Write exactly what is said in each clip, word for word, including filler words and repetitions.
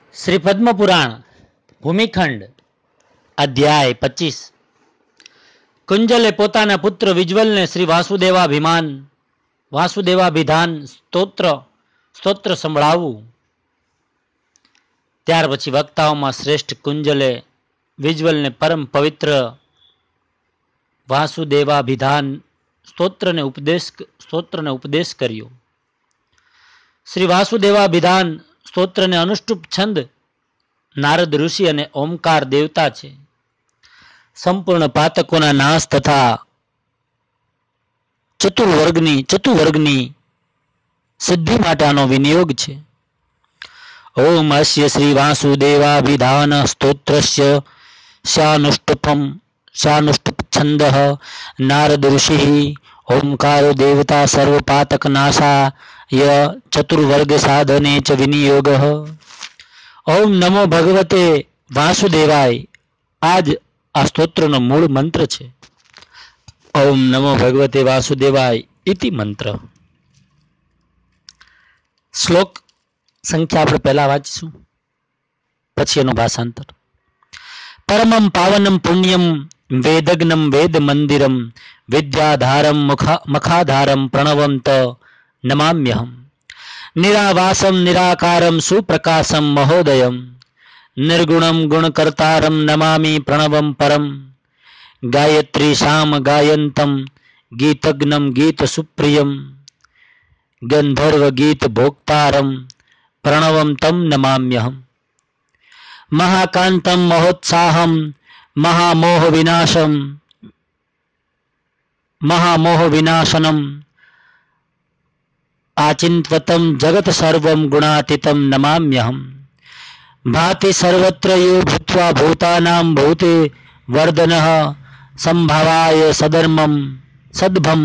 શ્રી પદ્મ પુરાણ ભૂમિખંડ અધ્યાય પચીસ. કુંજલે પોતાના પુત્ર વિજ્વલને શ્રી વાસુદેવાભિમાન વાસુદેવાભિધાન સ્તોત્ર સ્તોત્ર સંભળાવવું. ત્યાર પછી વક્તાઓમાં શ્રેષ્ઠ કુંજલે વિજ્વલને પરમ પવિત્ર વાસુદેવાભિધાન સ્તોત્રને ઉપદેશ સ્તોત્રને ઉપદેશ કર્યો. શ્રી વાસુદેવાભિધાન સ્તોત્રને અનુષ્ટુપ છંદ નારદ ઋષિ અને ઓમકાર દેવતા છે. સંપૂર્ણ પાતકોના નાશ તથા ચતુર્વર્ગની ચતુર્વર્ગની સિદ્ધિ માટેનો વિનિયોગ છે. ઓમ અસ્ય શ્રી વાસુદેવાભિધાન સ્તોત્રસ્ય શાનુષ્ટુપમ શાનુષ્ટુપ છંદ નારદ ઋષિ ઓમકારો દેવતા સર્વપાતક નાશાય ચતુર્વર્ગ સાધને ચ વિનિયોગ. ઓમ નમો ભગવતે વાસુદેવાય આજ આ સ્તોત્રનો મૂળ મંત્ર છે. ઓમ નમો ભગવતે વાસુદેવાય ઇતિ મંત્ર. શ્લોક સંખ્યા આપણે પહેલા વાંચીશું, પછી એનું ભાષાંતર. પરમમ પાવનમ પુણ્યમ વેદગ્નમ વેદ મંદિરમ વિદ્યાધારમ મુખા મખાધારમ પ્રણવમ ત નમામ્યહમ. નિરાવાસમ નિરાકારમ સુપ્રકાશમ મહોદયમ નિર્ગુણમ ગુણકર્તારમ નમામિ પ્રણવમ પરમ. ગાયત્રી શામ ગાયંતમ ગીતગ્નમ ગીત સુપ્રિયમ ગંધર્વ ગીત ભોક્તારમ પ્રણવમ તમ નમામ્યહમ. મહાકાંતમ મહોત્સાહમ મહામોહ વિનાશમ મહામોહ વિનાશનમ આચિન્ત્વતમ જગત સર્વમ ગુણાતીતમ નમામ્યહમ. ભાતિ સર્વત્ર યો ભૂત્વા ભૂતાનામ ભૂતે વર્ધનઃ સંભવાય સદર્મમ સદ્ભમ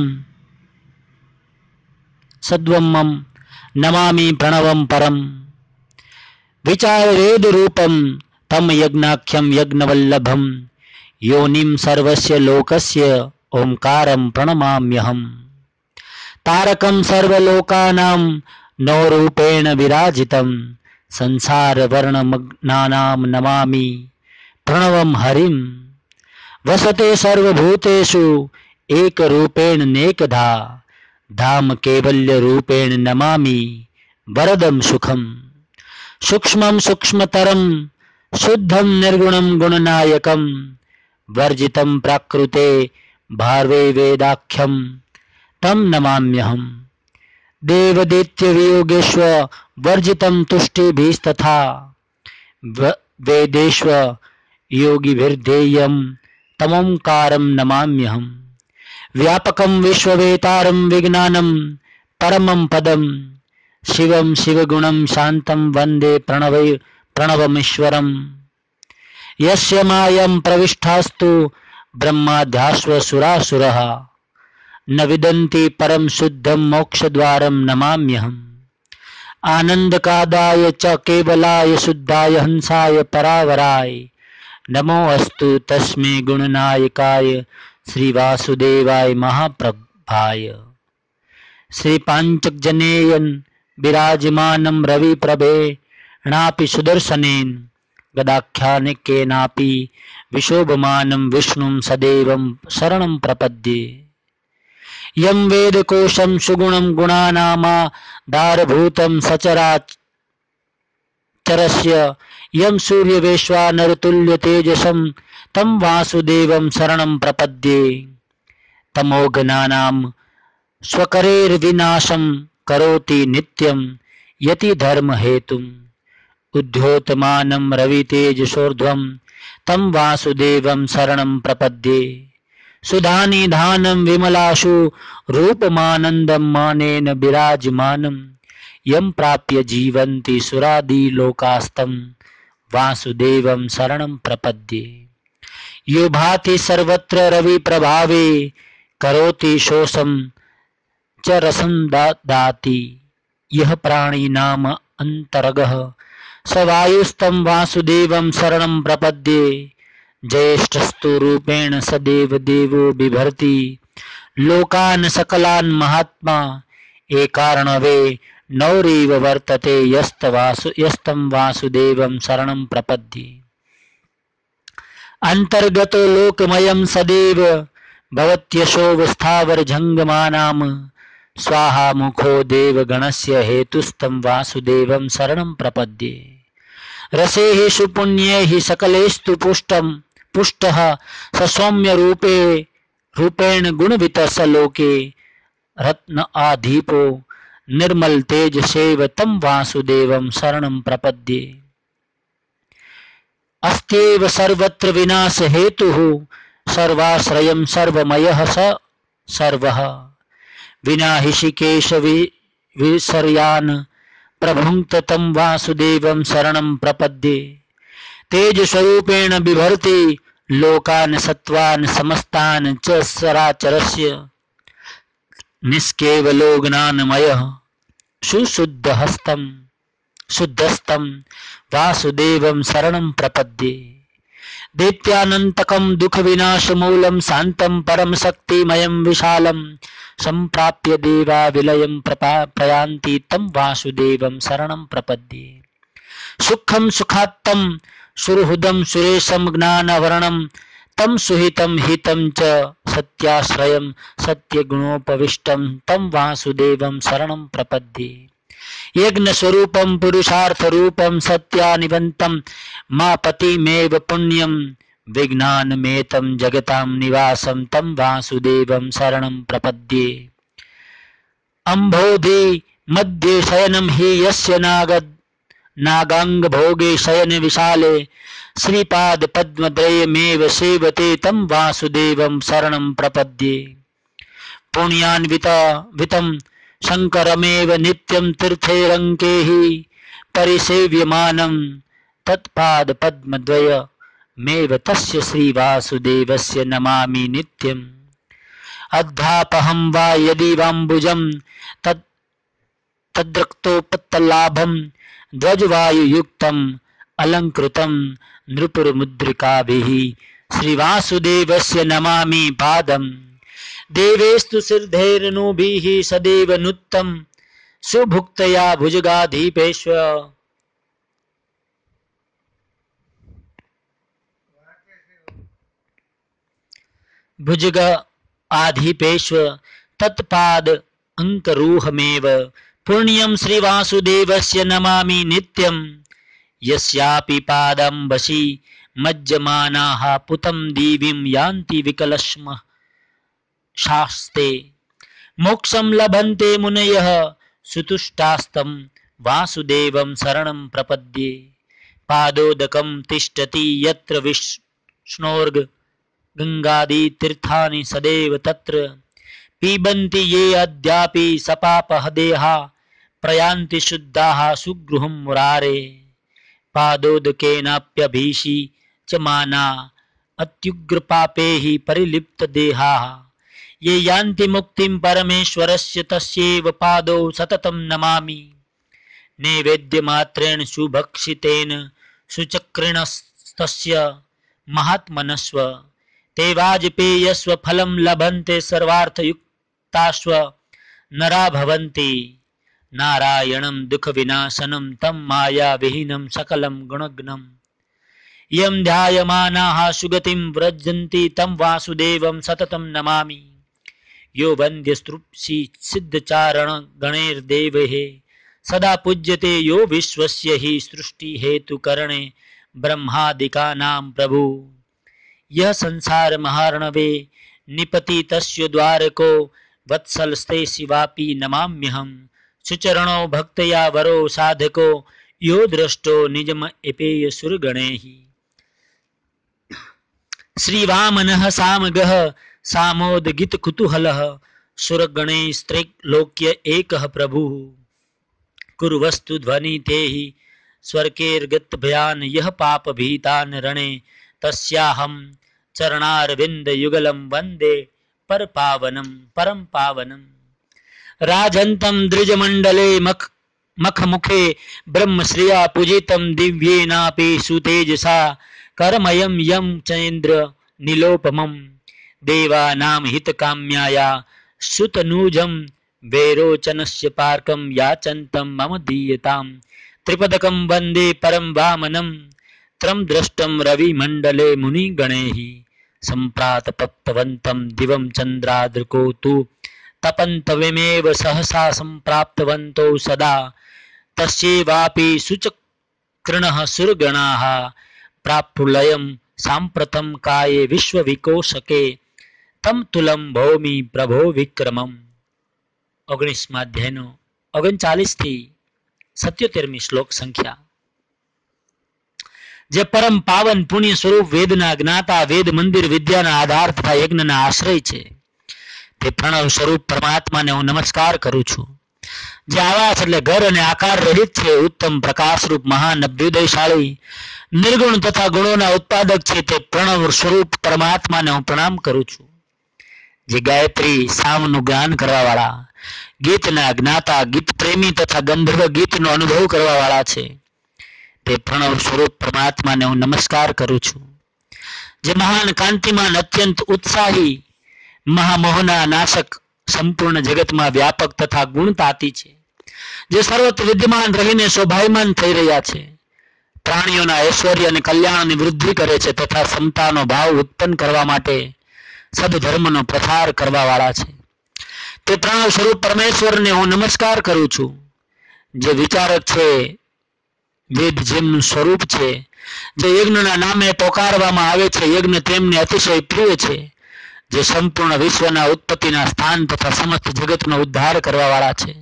સદ્વમમ નમામિ પ્રણવમ પરમ. વિચાર વેદ રૂપમ તમ યજ્ઞાખ્યમ યજ્ઞવલ્લભમ યોનિમ સર્વસ્ય લોકસ્ય ઓમકારમ પ્રણમામ્યહમ. તારકમ સર્વલોકાનામ નૌરૂપેણ વિરાજિતમ સંસાર વર્ણમગ્નાનામ નમામિ પ્રણવમ હરિમ. વસતે સર્વભૂતેષુ એકરૂપેણ નેકધા ધામ કૈવલ્ય રૂપેણ નમામિ વરદમ સુખમ. સૂક્ષ્મમ સૂક્ષ્મતરમ શુદ્ધમ નિર્ગુણમ ગુણનાયકમ વર્જિતમ પ્રાકૃતે ભાર્વે વેદાખ્યમ તમ નમામ્યહમ. દેવદૈત્ય વિયોગેશ્વ વર્જિતમ તુષ્ટિભીસ્તથા વેદેશ્વ યોગીભિર્ધેયમ તમોંકારમ નમામ્યહમ. વ્યાપકમ વિશ્વવેતારમ વિજ્ઞાનમ પરમમ પદમ શિવમ શિવગુણમ શાંતમ વંદે પ્રણવૈ પ્રણવમીશ્વરમ. યસ્ય માયમ પ્રવિષ્ટાસ્તુ બ્રહ્માધ્યાસ્વ સુરાસુરઃ ન વિદન્તિ પરમ શુદ્ધમ મોક્ષદ્વારમ નમામ્યહમ. આનંદકાદાય ચ કેવલાય શુદ્ધાય હંસાય પરાવરાય નમો અસ્તુ તસ્મે ગુણનાયકાય શ્રી વાસુદેવાય મહાપ્રભાય. શ્રી પાંચજનેયન બિરાજમાનમ રવિ પ્રભે ણાપી સુદર્શનેન ગદાખ્યાનિકેનાપી વિશોભમાનમ વિષ્ણુમ સદેવમ શરણમ પ્રપદ્યે. યમ વેદકોશમ સુગુણમ ગુણાનામા ધારભૂતમ સચરાચરસ્ય યમ સૂર્ય વૈશ્વાનરતુલ્ય તેજસમ તમ વાસુદેવમ શરણમ પ્રપદ્યે. તમોઘ્નાનામ સ્વકરેર્વિનાશમ કરોતિ નિત્યમ યતિ ધર્મ હેતુમ ઉદ્યોતમાનમ રવિતેજસોર્ધ્વમ તમ વાસુદેવમ શરણમ પ્રપદ્યે. સુધાનિધાનમ વિમલાશુ રૂપમાનંદમ માનેન બિરાજમાનમ યમ પ્રાપ્ય જીવંતિ સુરાદી લોકાસ્તમ વાસુદેવમ શરણમ પ્રપદ્યે. યો ભાતિ સર્વત્ર રવિ પ્રભાવે કરોતિ શોષમ ચ રસં દાતિ યહ પ્રાણી નામ અંતરગઃ સ વાયુસ્તમ વાસુદેવમ શરણમ પ્રપદ્યે. જ્યેષ્ઠસ્તુ રૂપેણ સદેવ દેવો બિભર્તિ લોકાન સકલાન મહાત્મા એ કારણવે नौरीव वर्तते यस्तवासु यस्तं वासुदेवं शरणं प्रपद्ये। अंतर्गतो लोकमयं सदैव भवत्यशो स्थावर जंगमानाम स्वाहा मुखो देवगणस्य हेतुस्तं वासुदेवं शरणं प्रपद्ये। रसेहि पुण्यैहि सकलेस्तु पुष्टं पुष्टः ससौम्य रूपे रूपेण गुणवितः लोके रत्न आधीपो निर्मल तेज सेव तं वासुदेवं शरणं प्रपद्ये। अस्त्येव सर्वत्र विनाश हेतुः सर्वाश्रयं सर्वमयः स सर्वः। विना ऋषिकेश विसर्यान् प्रभुङ्क्त तं वासुदेवं शरणं प्रपद्ये। तेज स्वरूपेण बिभर्ति लोकान् सत्त्वान् समस्तान् च सराचरस्य निष्केवलो ज्ञानमयः सुशुद्धहस्तं शुद्धस्तं वासुदेवं शरणं प्रपद्ये। दैत्यानन्तकं दुःखविनाशमूलं शान्तं परमशक्तिमयं विशालं सम्प्राप्य देवा विलयं प्रयान्ति तं वासुदेवं शरणं प्रपद्ये। सुखं सुखात्तं सुहृदं सुरेशं ज्ञानवर्णं तं सुहितं हितं च सत्याश्रयं सत्यगुणोपविष्टं तं वासुदेवं शरणं प्रपद्ये। यज्ञ स्वरूपं पुरुषार्थ रूपं सत्यानिबन्तं मापतिमेव पुण्यं विज्ञानमेतं जगतां निवासं तं वासुदेवं शरणं प्रपद्ये। अम्भोधि मध्ये शयनं हि यस्य नागद नागांग भोगे शयन विशाले श्रीपाद पद्मद्वयमेव सेवते तं वासुदेवं शरणं प्रपद्ये। पुण्यान्विता वितं शंकरमेव नित्यं तीर्थैरङ्कैः परिसेव्यमानं तत्पाद पद्मद्वयमेव तस्य श्रीवासुदेवस्य नमामि नित्यम्। अध्यापहं वा यदि वाम्बुजं तत् तद्रक्तोपत्तलाभं ध्वजवायुयुक्तम् अलंकृतं नृपुरमुद्रिकाभिः श्रीवासुदेवस्य नमामि पादम्। देवेस्तु सिद्धैरनुभिः सदैव नुत्तं सुभुक्तया भुजगाधीपेश्व भुजग आधीपेश्व तत्पाद अंकरूहमेव पुण्यं श्रीवासुदेवस्य नमामि नित्यम्। यस्यापि पादंबसि मज्जमानाः पुतं दीवीं यान्ति विकलश्म शास्ते मोक्षं लभन्ते मुनयः सुतुष्टास्तं वासुदेवं शरणं प्रपद्ये। पादोदकं तिष्ठति यत्र विष्णोर्ग गंगादि तीर्थानि सदैव तत्र पिबन्ति ये अद्यापि सपापः देहा प्रयान्ति शुद्धाः सुगृहं मुरारे। पादोदकेनाप्यभीषि च माना अत्युग्रपापैः परिलिप्त देहाः ये यान्ति मुक्तिं परमेश्वरस्य तस्यैव पादौ सततं नमामि। नैवेद्यमात्रेण सुभक्षितेन सुचक्रिणस्तस्य महात्मनस्व ते वाजपेयस्व फलं लभन्ते सर्वार्थयुक्तास्व नरा भवन्ति। नारायणं दुःखविनाशनं तं मायाविहीनं सकलं गुणग्नं यं ध्यायमानाः सुगतिं व्रजन्ति तं वासुदेवं सततं नमामि। यो वन्द्यस्तृप्सि सिद्धचारण गणैर्देवैः सदा पूज्यते यो विश्वस्य हि सृष्टिहेतुकरणे ब्रह्मादिकानां प्रभु। यह संसार महार्णवे निपति तस्य द्वारको वत्सलस्ते शिवापि नमाम्यहम्। सुचरणो भक्तया वरो साधको यो दृष्टो निजम एपेय सुरगणैः। श्रीवामनः सामगः सामोदगित कुतूहलः सुरगणैस्त्रैलोक्य एकः प्रभुः। कुर्वस्तु ध्वनिते हि स्वर्गैर्गतभयान् यः पापभीतान् रणे तस्याहं चरणारविन्दयुगलं वन्दे परपावनं परं पावनम्। राजन्तं द्विजमण्डले मख मखमुखे ब्रह्मश्रिया पूजितं दिव्येनापि सुतेजसा करमयं यं चेन्द्र निलोपमं। देवानां हितकाम्याया सुतनूजं વૈરોચનસ્ય પાર્કમ યાચંતમ મમ દીયતામ ત્રિપદકમ વંદે પરમ વામનમ ત્રમ દ્રષ્ટમ રવિમંડલે મુનિગણૈ સંપ્રાતપપ્તવંતમ દિવમ ચંદ્રાદૃકો તુ તપંતવિમેવ સહસા સંપ્રાપ્તવંતો સદા તસ્યૈવાપી સુચક્રણઃ સુરગણાઃ પ્રાપ્તુલયમ સાંપ્રતમ કાયે વિશ્વવિકોશકે તમ તુલમ ભૌમિ પ્રભો વિક્રમમ. ઓગણીસમા અધ્યાયનો ઓગણચાલીસ થી સત્યોતેરમી શ્લોક સંખ્યા. જે પરમ પાવન પુણ્ય સ્વરૂપ વેદના જ્ઞાતા, વેદ મંદિર વિદ્યાના આધાર તથા યજ્ઞના આશ્રય છે, તે પ્રણવ સ્વરૂપ પરમાત્માને હું નમસ્કાર કરું છું. જે આવાસ એટલે ઘર અને આકાર રહિત છે, ઉત્તમ પ્રકાશરૂપ મહાન અભ્યુદયશાળી નિર્ગુણ તથા ગુણોના ઉત્પાદક છે, તે પ્રણવ સ્વરૂપ પરમાત્માને હું પ્રણામ કરું છું. જે ગાયત્રી સામનું ગાન કરવા વાળા, ગીતના જ્ઞાતા, ગીત પ્રેમી તથા ગંધર્વ ગીતનો અનુભવ કરવા વાળા છે, તે પ્રણવ સ્વરૂપ પરમાત્માને હું નમસ્કાર કરું છું. જે મહાન કાંતિમાન, અત્યંત ઉત્સાહી, મહામોહના નાશક, સંપૂર્ણ જગતમાં વ્યાપક તથા ગુણતાતી છે, જે સર્વત્ર વિદ્યમાન રહીને શોભાયમાન થઈ રહ્યા છે, પ્રાણીઓના ઐશ્વર્ય અને કલ્યાણની વૃદ્ધિ કરે છે તથા સમતાનો ભાવ ઉત્પન્ન કરવા માટે સદધર્મનો પ્રસાર કરવા વાળા છે, તે પ્રણવ સ્વરૂપ પરમેશ્વરને હું નમસ્કાર કરું છું. જે વિચારક છે, વેદ જેમનું સ્વરૂપ છે, જે યજ્ઞના નામે પોકારવામાં આવે છે, યજ્ઞ તેમને અતિશય પ્રિય છે, જે સંપૂર્ણ વિશ્વના ઉત્પત્તિના સ્થાન તથા સમસ્ત જગતનો ઉદ્ધાર કરવા વાળા છે,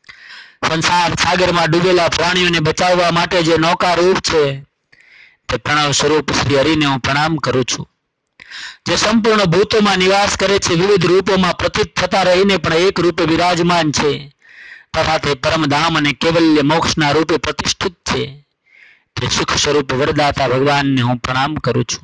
સંસાર સાગરમાં ડૂબેલા પ્રાણીઓને બચાવવા માટે જે નૌકા રૂપ છે, તે પ્રણવ સ્વરૂપ શ્રી હરિને હું પ્રણામ કરું છું. જે સંપૂર્ણ ભૂતોમાં નિવાસ કરે છે, વિવિધ રૂપોમાં પ્રતીત થતા રહીને પણ એક રૂપે વિરાજમાન છે તથા તે પરમધામ અને કેવલ્ય મોક્ષના રૂપે પ્રતિષ્ઠિત છે, તે સુખ સ્વરૂપ વરદાતા ભગવાનને હું પ્રણામ કરું છું.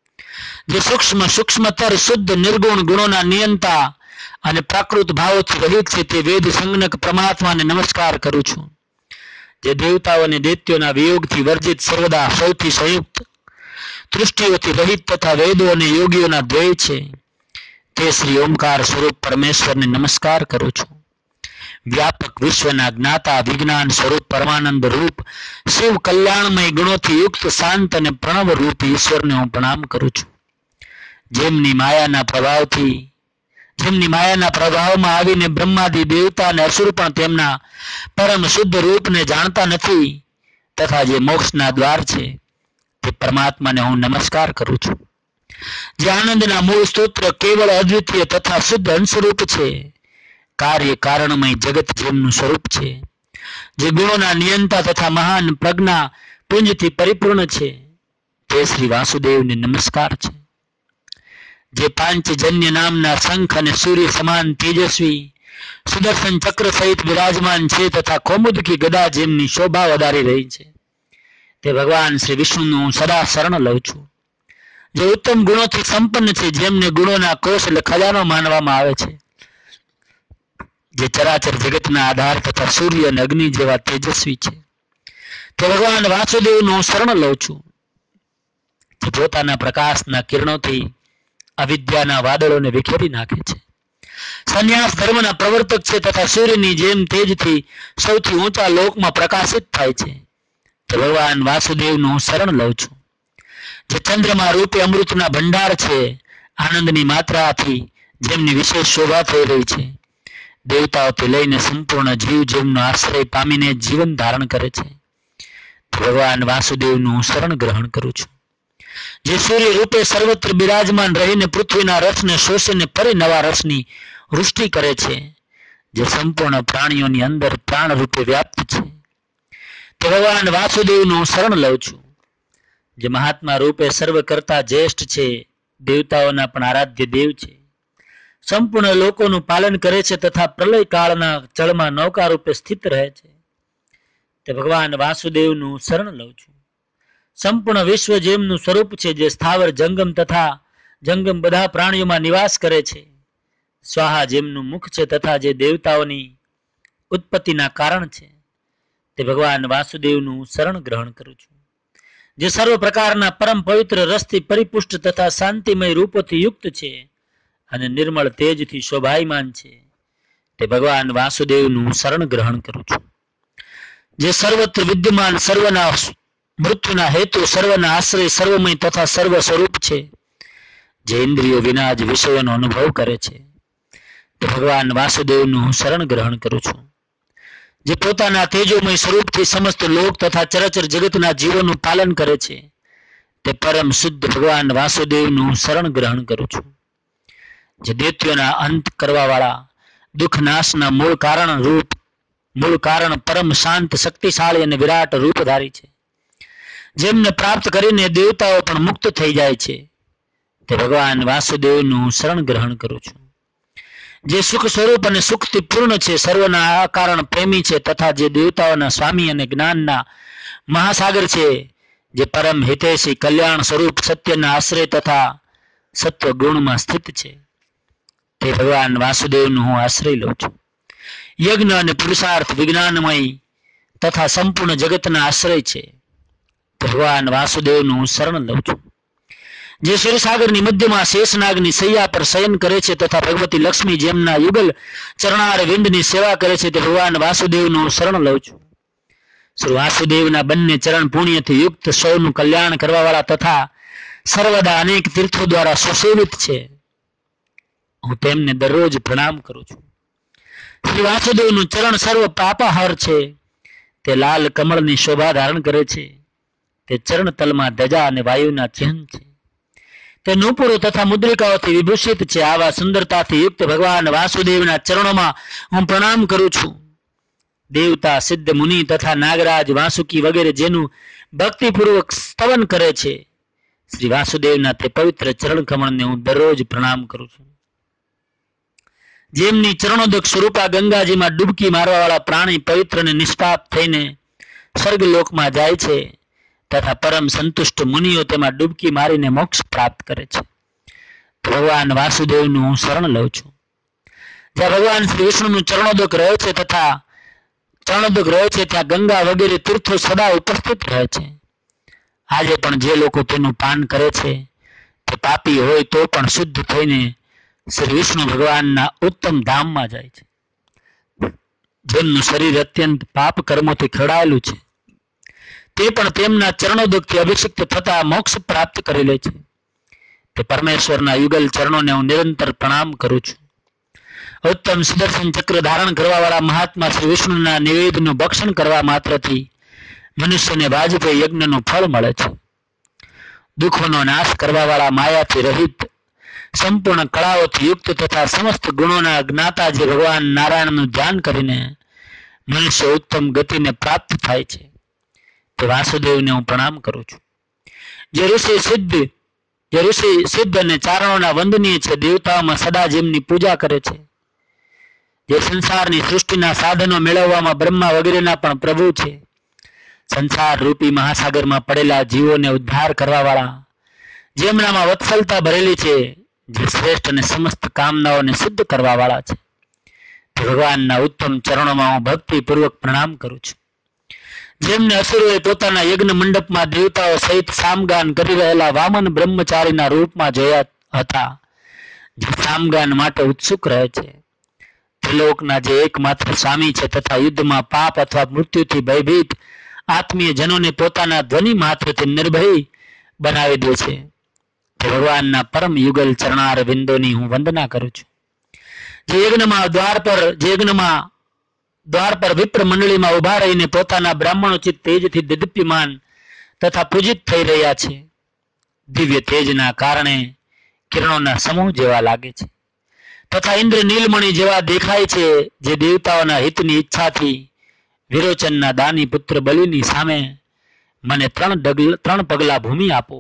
જે સૂક્ષ્મ સૂક્ષ્મતર શુદ્ધ નિર્ગુણ ગુણોના નિયંતા અને પ્રાકૃત ભાવોથી રહિત છે, તે વેદ સંજ્ઞક પરમાત્માને નમસ્કાર કરું છું. જે દેવતાઓ અને દૈત્યોના વિયોગથી વર્જિત, સર્વદા સૌથી સંયુક્ત, તૃષ્ટિઓથી રહિત તથા વેદો અને યોગીઓના ધ્યેય છે, તે શ્રી ઓમકાર સ્વરૂપ પરમેશ્વરને નમસ્કાર કરું છું. વ્યાપક વિશ્વના જ્ઞાતા, વિજ્ઞાન સ્વરૂપ પરમાનંદ રૂપ, શિવ કલ્યાણમય ગુણોથી યુક્ત, શાંત અને પ્રણવ રૂપ ઈશ્વરને હું પ્રણામ કરું છું. જેમની માયાના પ્રભાવથી જેમની માયાના પ્રભાવમાં આવીને બ્રહ્માદિ દેવતા અને અસુર પણ તેમના પરમ શુદ્ધ રૂપને જાણતા નથી તથા જે મોક્ષના દ્વાર છે, તે પરમાત્માને હું નમસ્કાર કરું છું. જે આનંદના મૂળ સ્તોત્ર, કેવળ અદ્વિતીય તથા શુદ્ધ અંશરૂપ છે, કાર્ય કારણમય જગત જેમનું સ્વરૂપ છે, જે ગુણોના નિયંતા તથા મહાન પ્રજ્ઞા પુંજથી પરિપૂર્ણ છે, તે શ્રી વાસુદેવને નમસ્કાર છે. જે પાંચજન્ય નામના શંખ અને સૂર્ય સમાન તેજસ્વી સુદર્શન ચક્ર સહિત વિરાજમાન છે તથા કૌમુદકી ગદા જેમની શોભા વધારી રહી છે, તે ભગવાન શ્રી વિષ્ણુનું હું સદા શરણ લઉં છું. જે ઉત્તમ ગુણોથી સંપન્ન છે, જેમને ગુણોના કોષ એટલે ખજાનો માનવામાં આવે છે, જે ચરાચર જગતના આધાર તથા સૂર્ય અને અગ્નિ જેવા તેજસ્વી છે, તે ભગવાન વાસુદેવનું હું શરણ લઉં છું. જે પોતાના પ્રકાશના કિરણોથી અવિદ્યાના વાદળોને વિખેરી નાખે છે, સંન્યાસ ધર્મના પ્રવર્તક છે તથા સૂર્યની જેમ તેજથી સૌથી ઊંચા લોકમાં પ્રકાશિત થાય છે, તે ભગવાન વાસુદેવનું હું શરણ લઉં છું. જે ચંદ્રમા રૂપે અમૃતના ભંડાર છે, આનંદની માત્રાથી જેમની વિશેષ શોભા થઈ રહી છે, દેવતાઓથી લઈને સંપૂર્ણ જીવ જેમનો આશ્રય પામીને જીવન ધારણ કરે છે, તે ભગવાન વાસુદેવનું હું શરણ ગ્રહણ કરું છું. જે સૂર્ય રૂપે સર્વત્ર બિરાજમાન રહીને પૃથ્વીના રસને શોષીને ફરી નવા રસની વૃષ્ટિ કરે છે, જે સંપૂર્ણ પ્રાણીઓની અંદર પ્રાણ રૂપે વ્યાપ્ત છે, તે ભગવાન વાસુદેવનું હું શરણ લઉં છું. જે મહાત્મા રૂપે સર્વ કરતા જ્યેષ્ઠ છે, દેવતાઓના પણ આરાધ્ય દેવ છે, સંપૂર્ણ લોકોનું પાલન કરે છે તથા પ્રલય કાળના જળમાં નૌકા રૂપે સ્થિત રહે છે, તે ભગવાન વાસુદેવનું શરણ લઉં છું. સંપૂર્ણ વિશ્વ જેમનું સ્વરૂપ છે, જે સ્થાવર જંગમ તથા જંગમ બધા પ્રાણીઓમાં નિવાસ કરે છે, સ્વાહા જેમનું મુખ છે તથા જે દેવતાઓની ઉત્પત્તિના કારણ છે, તે ભગવાન વાસુદેવનું શરણ ગ્રહણ કરું છું. જે સર્વ પ્રકારના પરમ પવિત્ર રસથી પરિપુષ્ટ તથા શાંતિમય રૂપોથી યુક્ત છે અને નિર્મળ તેજથી શોભાયમાન છે, તે ભગવાન વાસુદેવનું હું શરણ ગ્રહણ કરું છું. જે સર્વત્ર વિદ્યમાન, સર્વના મૃત્યુના હેતુ, સર્વના આશ્રય, સર્વમય તથા સર્વ સ્વરૂપ છે, જે ઇન્દ્રિયો વિના જ વિષયોનો અનુભવ કરે છે, તે ભગવાન વાસુદેવનું હું શરણ ગ્રહણ કરું છું. જે પોતાના તેજોમય સ્વરૂપથી સમસ્ત લોક તથા ચરાચર જગતના જીવોનું પાલન કરે છે, તે પરમ શુદ્ધ ભગવાન વાસુદેવનું હું શરણ ગ્રહણ કરું છું. જે દૈત્યોના અંત કરવા વાળા, દુઃખ નાશના મૂળ કારણ રૂપ મૂળ કારણ પરમ શાંત, શક્તિશાળી અને વિરાટ રૂપધારી છે, જેમને પ્રાપ્ત કરીને દેવતાઓ પણ મુક્ત થઈ જાય છે, તે ભગવાન વાસુદેવનું હું શરણ ગ્રહણ કરું છું. જે સુખ સ્વરૂપ અને સુખથી પૂર્ણ છે, સર્વના અકારણ પ્રેમી છે તથા જે દેવતાઓના સ્વામી અને જ્ઞાનના મહાસાગર છે, જે પરમ હિતેશી, કલ્યાણ સ્વરૂપ, સત્યના આશ્રય તથા સત્વ ગુણમાં સ્થિત છે, તે ભગવાન વાસુદેવનું હું આશ્રય લઉં છું. યજ્ઞ અને પુરુષાર્થ, વિજ્ઞાનમય તથા સંપૂર્ણ જગતના આશ્રય છે, ભગવાન વાસુદેવનું હું શરણ લઉં છું. જે ક્ષીરસાગરની મધ્યમાં શેષનાગની સૈયા પર શયન કરે છે તથા ભગવતી લક્ષ્મી જેમના યુગલ ચરણાર વિંદની સેવા કરે છે, તે ભગવાન વાસુદેવનું હું શરણ લઉં છું. શ્રી વાસુદેવના બંને ચરણ પુણ્યથી યુક્ત, સૌનું કલ્યાણ કરવા વાળા તથા સર્વદા અનેક તીર્થો દ્વારા સુસેવિત છે, હું તેમને દરરોજ પ્રણામ કરું છું. શ્રી વાસુદેવનું ચરણ સર્વ પાપાહર છે, તે લાલ કમળની શોભા ધારણ કરે છે, તે ચરણ તલમાં ધજા અને વાયુના ચિહ્ન છે, તે નૂપુરો તથા મુદ્રિકાઓથી વિભૂષિત છે. આવા સુંદરતાથી યુક્ત ભગવાન વાસુદેવના ચરણોમાં હું પ્રણામ કરું છું. દેવતા, સિદ્ધ, મુનિ તથા નાગરાજ, વાસુકી વગેરે જેનું ભક્તિપૂર્વક સ્તવન કરે છે, શ્રી વાસુદેવના તે પવિત્ર ચરણ કમળને હું દરરોજ પ્રણામ કરું છું. જેમની ચરણોદક સ્વરૂપા ગંગાજીમાં ડૂબકી મારવા વાળા પ્રાણી પવિત્ર અને નિષ્પાપ થઈને સ્વર્ગલોકમાં જાય છે તથા પરમ સંતુષ્ટ મુનિઓ તેમાં ડૂબકી મારીને મોક્ષ પ્રાપ્ત કરે છે, ભગવાન વાસુદેવનું હું શરણ લઉં છું. જ્યાં ભગવાન શ્રી વિષ્ણુનું ચરણોદક રહે છે તથા ચરણોદક રહે છે, ત્યાં ગંગા વગેરે તીર્થો સદા ઉપસ્થિત રહે છે. આજે પણ જે લોકો તેનું પાન કરે છે, તે પાપી હોય તો પણ શુદ્ધ થઈને શ્રી વિષ્ણુ ભગવાનના ઉત્તમ ધામમાં જાય છે. જેમનું શરીર અત્યંત પાપ કર્મોથી ખરડાયેલું છે, તે પણ તેમના ચરણોદકથી અભિષિક્ત થતા મોક્ષ પ્રાપ્ત કરી લે છે. તે પરમેશ્વરના યુગલ ચરણોને હું નિરંતર પ્રણામ કરું છું. ઉત્તમ સુદર્શન ચક્ર ધારણ કરવા વાળા મહાત્મા શ્રી વિષ્ણુના નિવેદનું ભક્ષણ કરવા માત્રથી મનુષ્યને વાજપેયી યજ્ઞનું ફળ મળે છે. દુઃખોનો નાશ કરવા વાળા, માયાથી રહિત, સંપૂર્ણ કળાઓથી યુક્ત તથા સમસ્ત ગુણોના જ્ઞાતા જે ભગવાન નારાયણનું ધ્યાન કરીને મનુષ્ય ઉત્તમ ગતિને પ્રાપ્ત થાય છે, તે વાસુદેવને હું પ્રણામ કરું છું. જે ઋષિ સિદ્ધ જે ઋષિ સિદ્ધ અને ચારણોના વંદનીય છે, દેવતાઓમાં સદા જેમની પૂજા કરે છે, જે સંસારની સૃષ્ટિના સાધનો મેળવવામાં બ્રહ્મા વગેરેના પણ પ્રભુ છે, સંસાર રૂપી મહાસાગરમાં પડેલા જીવોને ઉદ્ધાર કરવા વાળા, જેમનામાં વત્સલતા ભરેલી છે, જે શ્રેષ્ઠ અને સમસ્ત કામનાઓને સિદ્ધ કરવા વાળા છે, તે ભગવાનના ઉત્તમ ચરણોમાં હું ભક્તિપૂર્વક પ્રણામ કરું છું. જેમને અસુરોએ પોતાના યજ્ઞ મંડપમાં દેવતાઓ સહિત સામગાન કરી રહેલા વામન બ્રહ્મચારીના રૂપમાં જોયા હતા, જે સામગાન માટે ઉત્સુક રહે છે, ત્રિલોકના જે એકમાત્ર સ્વામી છે તથા યુદ્ધમાં પાપ અથવા મૃત્યુથી ભયભીત આત્મીય જનોને પોતાના ધ્વનિ માત્રથી નિર્ભય બનાવી દે છે, ભગવાનના પરમ યુગલ ચરણાર વિંદોની હું વંદના કરું છું. જે યજ્ઞમાં દ્વાર પર જે યજ્ઞમાં દ્વાર પર વિપ્ર મંડળીમાં ઉભા રહીને પોતાના બ્રાહ્મણોચિત તેજથી દિદીપ્યમાન તથા પૂજિત થઈ રહ્યા છે, દિવ્ય તેજના કારણે કિરણોના સમૂહ જેવા લાગે છે તથા ઇન્દ્ર નીલમણી જેવા દેખાય છે, જે દેવતાઓના હિતની ઈચ્છાથી વિરોચનના દાની પુત્ર બલિની સામે મને ત્રણ ડગલ ત્રણ પગલા ભૂમિ આપો,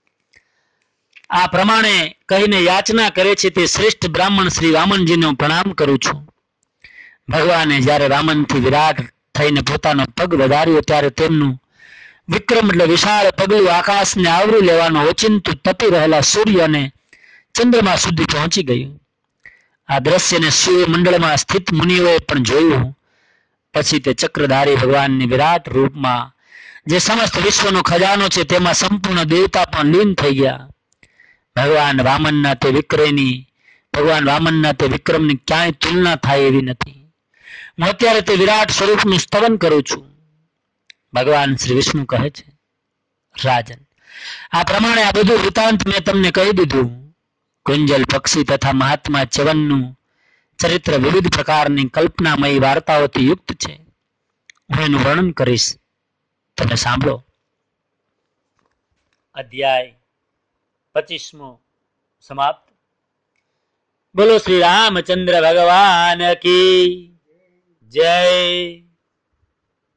આ પ્રમાણે કહીને યાચના કરે છે, તે શ્રેષ્ઠ બ્રાહ્મણ શ્રી વામનજીને હું પ્રણામ કરું છું. ભગવાને જ્યારે વામનથી વિરાટ થઈને પોતાનો પગ વધાર્યો, ત્યારે તેમનું વિક્રમ એટલે વિશાળ પગલું આકાશને આવરી લેવાનો ઓચિંતું તપી રહેલા સૂર્ય અને ચંદ્રમા સુધી પહોંચી ગયું. આ દ્રશ્યને સૂર્ય મંડળમાં સ્થિત મુનિઓએ પણ જોયું. પછી તે ચક્રધારી ભગવાનની વિરાટ રૂપમાં જે સમસ્ત વિશ્વનો ખજાનો છે, તેમાં સંપૂર્ણ દેવતા પણ લીન થઈ ગયા. ભગવાન વામનના તે વિક્રયની ભગવાન વામનના તે વિક્રમની ક્યાંય તુલના થાય એવી નથી. હું અત્યારે તે વિરાટ સ્વરૂપનું સ્તવન કરું છું. ભગવાન શ્રી વિષ્ણુ કહે છે, રાજન, આ પ્રમાણે આ બધું વૃતાંત મેં તમને કહી દીધું. કુંજલ પક્ષી તથા મહાત્મા ચ્યવનનું ચરિત્ર વિવિધ પ્રકારની કલ્પનામયી વાર્તાઓથી યુક્ત છે. હું એનું વર્ણન કરીશ, તમે સાંભળો. અધ્યાય પચીસમો સમાપ્ત. બોલો શ્રી રામચંદ્ર ભગવાન કી જય.